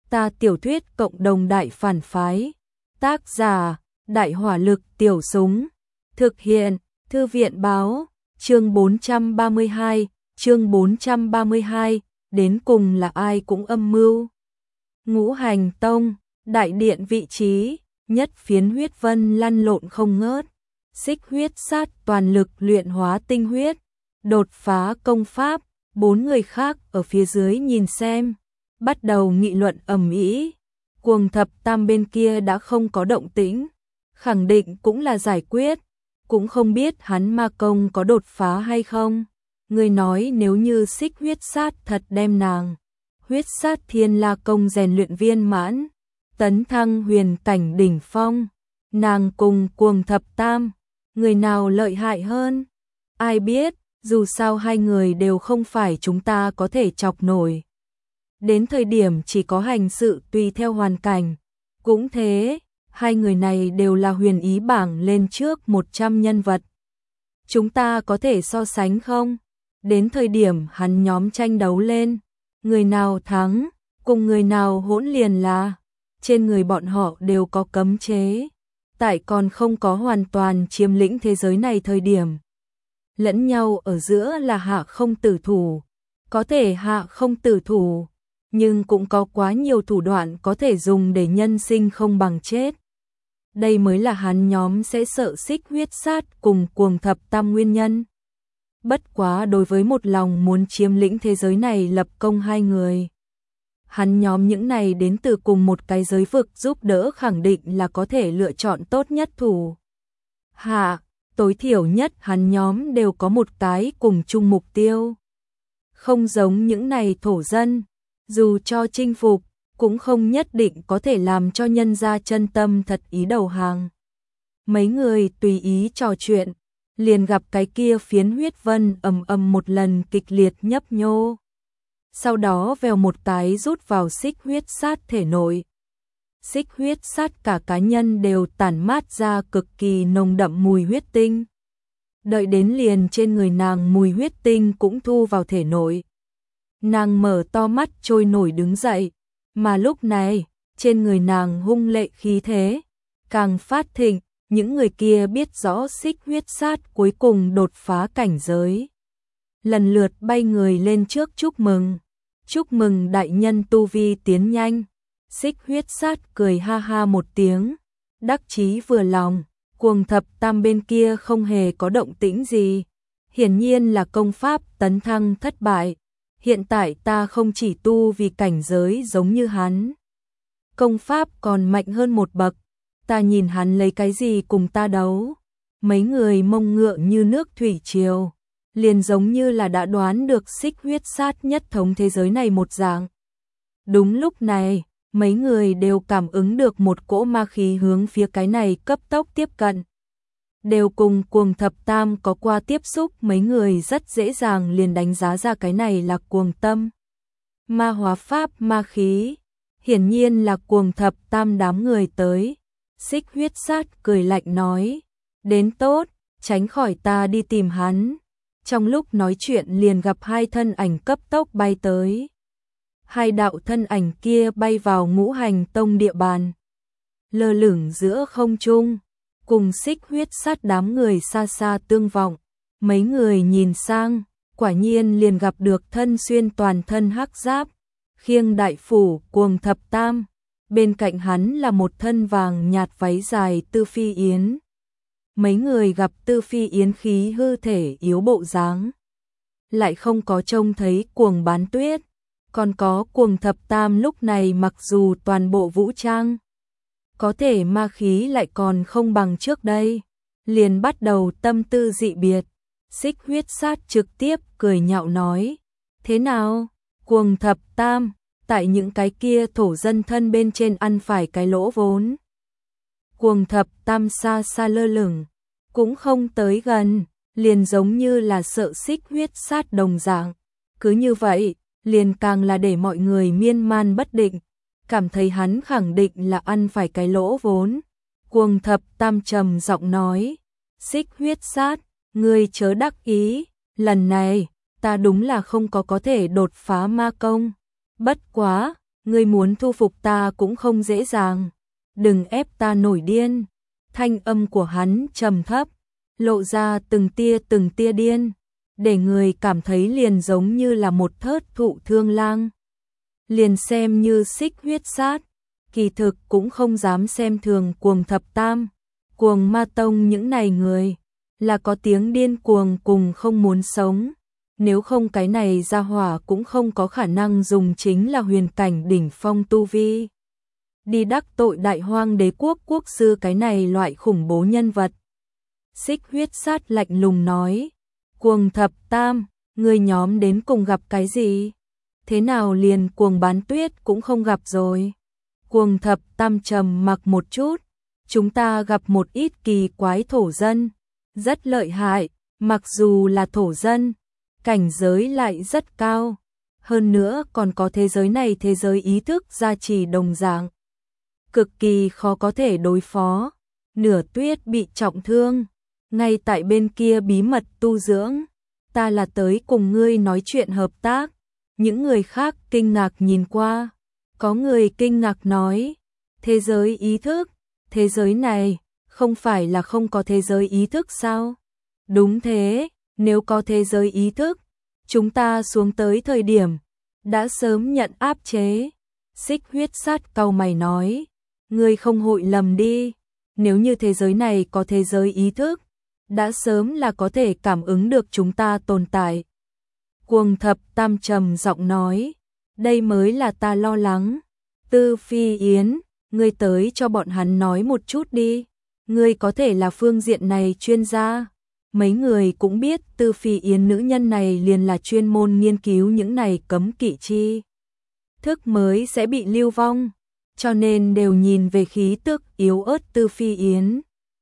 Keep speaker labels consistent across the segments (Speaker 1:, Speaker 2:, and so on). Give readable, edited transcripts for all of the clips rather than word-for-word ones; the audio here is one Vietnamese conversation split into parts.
Speaker 1: Ta tiểu thuyết cộng đồng đại phản phái. Tác giả, Đại hỏa lực tiểu súng. Thực hiện, Thư viện báo, chương 432, đến cùng là ai cũng âm mưu. Ngũ Hành Tông, đại điện vị trí, nhất phiến huyết vân lăn lộn không ngớt. Xích huyết sát toàn lực luyện hóa tinh huyết, đột phá công pháp, 4 người khác ở phía dưới nhìn xem, bắt đầu nghị luận ầm ĩ. Cuồng thập tam bên kia đã không có động tĩnh, khẳng định cũng là giải quyết, cũng không biết hắn ma công có đột phá hay không. Người nói nếu như xích huyết sát thật đem nàng huyết sát thiên la công rèn luyện viên mãn, tấn thăng huyền cảnh đỉnh phong, nàng cùng cuồng thập tam, người nào lợi hại hơn? Ai biết, dù sao hai người đều không phải chúng ta có thể chọc nổi. Đến thời điểm chỉ có hành sự tùy theo hoàn cảnh. Cũng thế, hai người này đều là huyền ý bảng lên trước 100 nhân vật. Chúng ta có thể so sánh không? Đến thời điểm hắn nhóm tranh đấu lên, người nào thắng, cùng người nào hỗn liền là, trên người bọn họ đều có cấm chế. Tại còn không có hoàn toàn chiếm lĩnh thế giới này thời điểm. Lẫn nhau ở giữa là hạ không tử thủ, có thể hạ không tử thủ, nhưng cũng có quá nhiều thủ đoạn có thể dùng để nhân sinh không bằng chết. Đây mới là hắn nhóm sẽ sợ xích huyết sát cùng cuồng thập tam nguyên nhân. Bất quá đối với một lòng muốn chiếm lĩnh thế giới này lập công hai người, hắn nhóm những này đến từ cùng một cái giới vực giúp đỡ khẳng định là có thể lựa chọn tốt nhất thủ hạ, tối thiểu nhất hắn nhóm đều có một cái cùng chung mục tiêu. Không giống những này thổ dân, dù cho chinh phục, cũng không nhất định có thể làm cho nhân gia chân tâm thật ý đầu hàng. Mấy người tùy ý trò chuyện, liền gặp cái kia phiến huyết vân ầm ầm một lần kịch liệt nhấp nhô. Sau đó vèo một cái rút vào xích huyết sát thể nội. Xích huyết sát cả cá nhân đều tản mát ra cực kỳ nồng đậm mùi huyết tinh. Đợi đến liền trên người nàng mùi huyết tinh cũng thu vào thể nội. Nàng mở to mắt trôi nổi đứng dậy, mà lúc này, trên người nàng hung lệ khí thế, càng phát thịnh, những người kia biết rõ xích huyết sát cuối cùng đột phá cảnh giới. Lần lượt bay người lên trước chúc mừng đại nhân tu vi tiến nhanh. Xích huyết sát cười ha ha một tiếng, đắc chí vừa lòng, cuồng thập tam bên kia không hề có động tĩnh gì. Hiển nhiên là công pháp tấn thăng thất bại. Hiện tại ta không chỉ tu vì cảnh giới giống như hắn, công pháp còn mạnh hơn một bậc, ta nhìn hắn lấy cái gì cùng ta đấu. Mấy người mông ngựa như nước thủy triều, liền giống như là đã đoán được xích huyết sát nhất thống thế giới này một dạng. Đúng lúc này, mấy người đều cảm ứng được một cỗ ma khí hướng phía cái này cấp tốc tiếp cận. Đều cùng cuồng thập tam có qua tiếp xúc, mấy người rất dễ dàng liền đánh giá ra cái này là cuồng tâm. Ma hóa pháp ma khí, hiển nhiên là cuồng thập tam đám người tới. Xích huyết sát cười lạnh nói, đến tốt, tránh khỏi ta đi tìm hắn. Trong lúc nói chuyện liền gặp hai thân ảnh cấp tốc bay tới. Hai đạo thân ảnh kia bay vào Ngũ Hành Tông địa bàn, lơ lửng giữa không trung, cùng xích huyết sát đám người xa xa tương vọng. Mấy người nhìn sang, quả nhiên liền gặp được thân xuyên toàn thân hắc giáp, khiêng đại phủ cuồng thập tam. Bên cạnh hắn là một thân vàng nhạt váy dài Tư Phi Yến. Mấy người gặp Tư Phi Yến khí hư thể yếu bộ dáng, lại không có trông thấy cuồng bán tuyết. Còn có cuồng thập tam lúc này mặc dù toàn bộ vũ trang, có thể ma khí lại còn không bằng trước đây, liền bắt đầu tâm tư dị biệt. Xích huyết sát trực tiếp cười nhạo nói, thế nào, cuồng thập tam, tại những cái kia thổ dân thân bên trên ăn phải cái lỗ vốn. Cuồng thập tam xa xa lơ lửng, cũng không tới gần, liền giống như là sợ xích huyết sát đồng dạng. Cứ như vậy, liền càng là để mọi người miên man bất định, cảm thấy hắn khẳng định là ăn phải cái lỗ vốn. Cuồng thập tam trầm giọng nói, xích huyết sát, ngươi chớ đắc ý, lần này, ta đúng là không có thể đột phá ma công. Bất quá, ngươi muốn thu phục ta cũng không dễ dàng, đừng ép ta nổi điên. Thanh âm của hắn trầm thấp, lộ ra từng tia điên, để người cảm thấy liền giống như là một thớt thụ thương lang. Liền xem như Xích Huyết Sát, kỳ thực cũng không dám xem thường Cuồng Thập Tam, Cuồng Ma Tông những này người, là có tiếng điên cuồng cùng không muốn sống. Nếu không cái này gia hỏa cũng không có khả năng dùng chính là huyền cảnh đỉnh phong tu vi đi đắc tội Đại Hoang Đế quốc quốc sư cái này loại khủng bố nhân vật. Xích Huyết Sát lạnh lùng nói, Cuồng Thập Tam, người nhóm đến cùng gặp cái gì? Thế nào liền Cuồng Bán Tuyết cũng không gặp rồi? Cuồng Thập Tam trầm mặc một chút, chúng ta gặp một ít kỳ quái thổ dân, rất lợi hại, mặc dù là thổ dân, cảnh giới lại rất cao, hơn nữa còn có thế giới này thế giới ý thức gia trì đồng dạng, cực kỳ khó có thể đối phó. Nửa Tuyết bị trọng thương, ngay tại bên kia bí mật tu dưỡng, ta là tới cùng ngươi nói chuyện hợp tác. Những người khác kinh ngạc nhìn qua, có người kinh ngạc nói, thế giới ý thức, thế giới này không phải là không có thế giới ý thức sao? Đúng thế, nếu có thế giới ý thức, chúng ta xuống tới thời điểm đã sớm nhận áp chế. Xích Huyết Sát cau mày nói, ngươi không hội lầm đi, nếu như thế giới này có thế giới ý thức, đã sớm là có thể cảm ứng được chúng ta tồn tại. Cuồng Thập Tam trầm giọng nói, đây mới là ta lo lắng. Tư Phi Yến, ngươi tới cho bọn hắn nói một chút đi, ngươi có thể là phương diện này chuyên gia. Mấy người cũng biết Tư Phi Yến nữ nhân này liền là chuyên môn nghiên cứu những này cấm kỵ chi thức mới sẽ bị lưu vong, cho nên đều nhìn về khí tức yếu ớt Tư Phi Yến.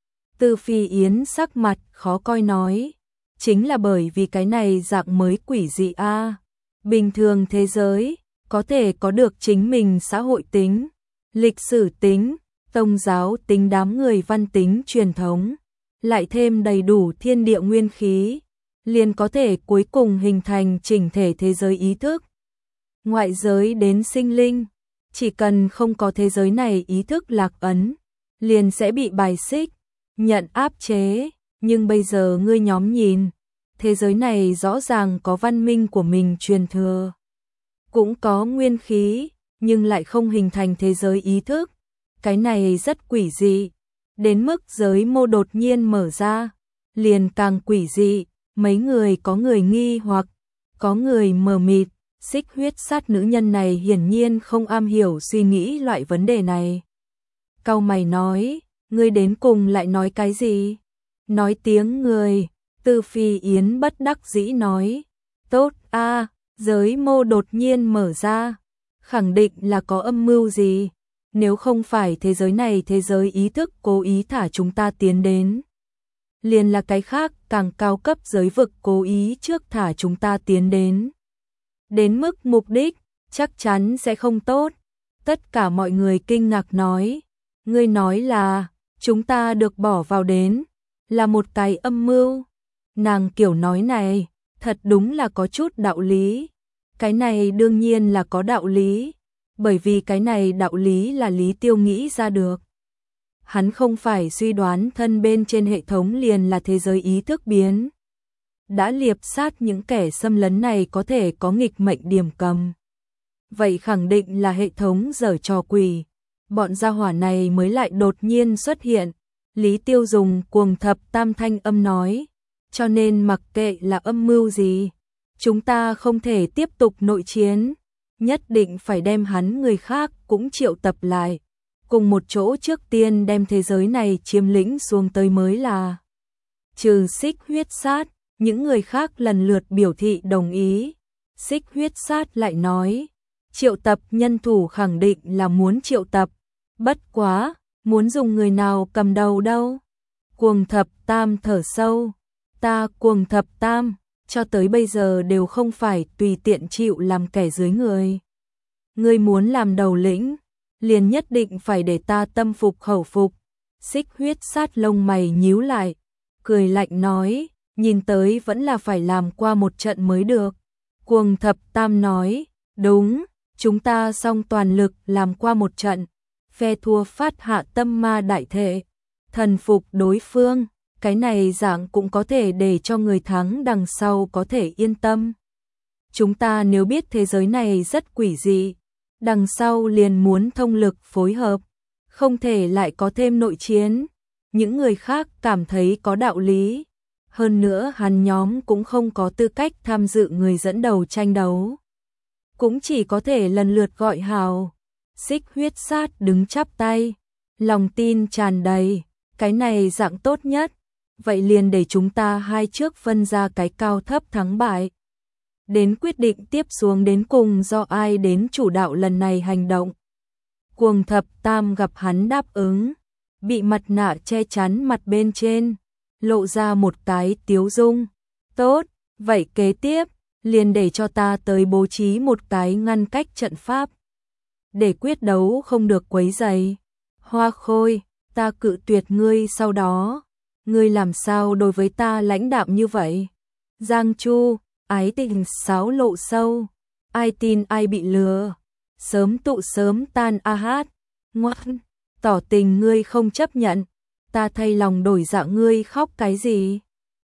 Speaker 1: Tư Phi Yến sắc mặt khó coi nói, chính là bởi vì cái này dạng mới quỷ dị a. Bình thường thế giới có thể có được chính mình xã hội tính, lịch sử tính, tôn giáo tính, đám người văn tính truyền thống, lại thêm đầy đủ thiên địa nguyên khí, liền có thể cuối cùng hình thành chỉnh thể thế giới ý thức. Ngoại giới đến sinh linh, chỉ cần không có thế giới này ý thức lạc ấn, liền sẽ bị bài xích, nhận áp chế. Nhưng bây giờ ngươi nhóm nhìn, thế giới này rõ ràng có văn minh của mình truyền thừa, cũng có nguyên khí, nhưng lại không hình thành thế giới ý thức. Cái này rất quỷ dị, đến mức giới mô đột nhiên mở ra, liền càng quỷ dị. Mấy người có người nghi hoặc, có người mờ mịt. Xích Huyết Sát nữ nhân này hiển nhiên không am hiểu suy nghĩ loại vấn đề này. Cau mày nói, ngươi đến cùng lại nói cái gì? Nói tiếng người. Tư Phi Yến bất đắc dĩ nói, tốt a, giới mô đột nhiên mở ra, khẳng định là có âm mưu gì, nếu không phải thế giới này thế giới ý thức cố ý thả chúng ta tiến đến, liền là cái khác càng cao cấp giới vực cố ý trước thả chúng ta tiến đến. Đến mức mục đích chắc chắn sẽ không tốt. Tất cả mọi người kinh ngạc nói, ngươi nói là chúng ta được bỏ vào đến là một cái âm mưu. Nàng kiểu nói này thật đúng là có chút đạo lý. Cái này đương nhiên là có đạo lý, bởi vì cái này đạo lý là Lý Tiêu nghĩ ra được. Hắn không phải suy đoán thân bên trên hệ thống liền là thế giới ý thức biến, đã liệp sát những kẻ xâm lấn này có thể có nghịch mệnh điểm cầm. Vậy khẳng định là hệ thống giở trò quỷ, bọn gia hỏa này mới lại đột nhiên xuất hiện. Lý Tiêu dùng Cuồng Thập Tam thanh âm nói, cho nên mặc kệ là âm mưu gì, chúng ta không thể tiếp tục nội chiến, nhất định phải đem hắn người khác cũng triệu tập lại, cùng một chỗ trước tiên đem thế giới này chiếm lĩnh xuống tới mới là. Trừ Xích Huyết Sát, những người khác lần lượt biểu thị đồng ý. Xích Huyết Sát lại nói, triệu tập nhân thủ khẳng định là muốn triệu tập, bất quá, muốn dùng người nào cầm đầu đâu? Cuồng Thập Tam thở sâu, ta Cuồng Thập Tam, cho tới bây giờ đều không phải tùy tiện chịu làm kẻ dưới người. Ngươi muốn làm đầu lĩnh, liền nhất định phải để ta tâm phục khẩu phục. Xích Huyết Sát lông mày nhíu lại, cười lạnh nói, nhìn tới vẫn là phải làm qua một trận mới được. Cuồng Thập Tam nói, đúng, Chúng ta song toàn lực làm qua một trận, phe thua phát hạ tâm ma đại thể, thần phục đối phương, cái này dạng cũng có thể để cho người thắng đằng sau có thể yên tâm. Chúng ta nếu biết thế giới này rất quỷ dị, đằng sau liền muốn thông lực phối hợp, không thể lại có thêm nội chiến. Những người khác cảm thấy có đạo lý. Hơn nữa hắn nhóm cũng không có tư cách tham dự người dẫn đầu tranh đấu. Cũng chỉ có thể lần lượt gọi hào. Xích huyết sát đứng chắp tay, lòng tin tràn đầy, cái này dạng tốt nhất. Vậy liền để chúng ta hai trước phân ra cái cao thấp thắng bại. Đến quyết định tiếp xuống đến cùng do ai đến chủ đạo lần này hành động. Cuồng thập tam gặp hắn đáp ứng, bị mặt nạ che chắn mặt bên trên, lộ ra một cái tiếu dung. Tốt, vậy kế tiếp, liền để cho ta tới bố trí một cái ngăn cách trận pháp. Để quyết đấu không được quấy rầy. Hoa Khôi, ta cự tuyệt ngươi sau đó. Ngươi làm sao đối với ta lãnh đạm như vậy? Giang Chu, ái tình xáo lộ sâu. Ai tin ai bị lừa. Sớm tụ sớm tan a hát. Ngoan, tỏ tình ngươi không chấp nhận. Ta thay lòng đổi dạ ngươi khóc cái gì?